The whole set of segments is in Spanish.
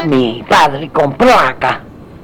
mi padre compró acá.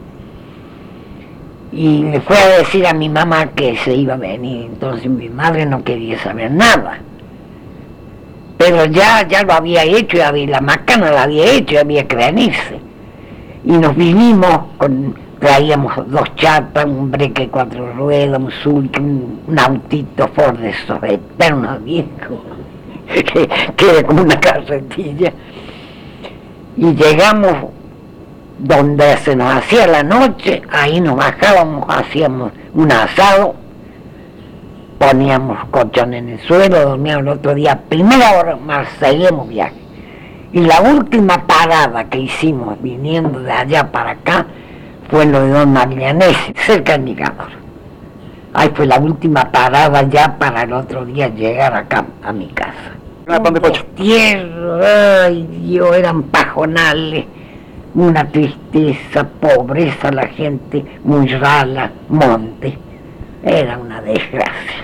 Y le fue a decir a mi mamá que se iba a venir. Entonces mi madre no quería saber nada. Pero ya lo había hecho, la macana la había hecho, había que venirse. Y nos vinimos, traíamos 2 chapas, un breque 4 ruedas, un Zulk, un autito Ford de esos eternos viejos, que era como una carretilla. Y llegamos donde se nos hacía la noche, ahí nos bajábamos, hacíamos un asado, poníamos colchón en el suelo, dormíamos el otro día, primera hora más, seguíamos viaje. Y la última parada que hicimos viniendo de allá para acá fue en lo de Don Marianese, cerca del Mirador. Ahí fue la última parada ya para el otro día llegar acá a mi casa. Tierra, ay Dios, eran pajonales, una tristeza, pobreza, la gente muy rala, monte, era una desgracia.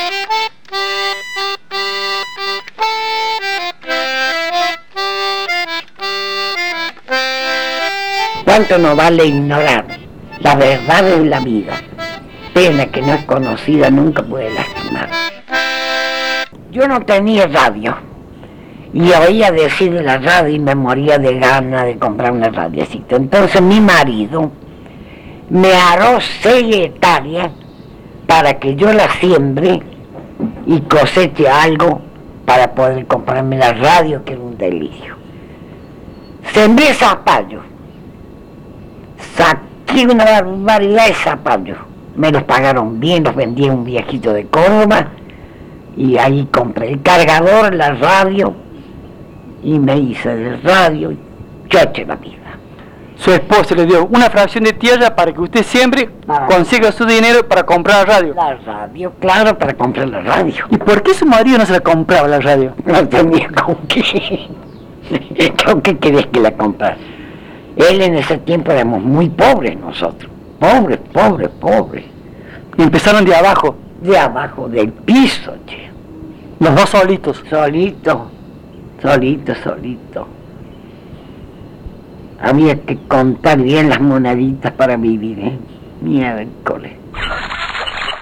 ¿Cuánto nos vale ignorar la verdad de la vida? Pena que no es conocida, nunca puede lastimar. Yo no tenía radio y oía decir de la radio y me moría de ganas de comprar una radiocita. Entonces mi marido me aró 6 hectáreas para que yo la siembre y coseche algo para poder comprarme la radio, que era un delirio. Sembré zapallos, saqué una barbaridad de zapallos, me los pagaron bien, los vendí a un viejito de Córdoba y ahí compré el cargador, la radio y me hice del radio y choche la vida. Su esposa le dio una fracción de tierra para que usted siempre consiga su dinero para comprar la radio. La radio, claro, para comprar la radio. ¿Y por qué su marido no se la compraba la radio? No tenía con qué. ¿Con qué querés que la comprara? Él en ese tiempo éramos muy pobres nosotros. Pobres. Y empezaron de abajo. De abajo del piso, che. Los dos solitos. Solito. Había que contar bien las moneditas para vivir, miércoles.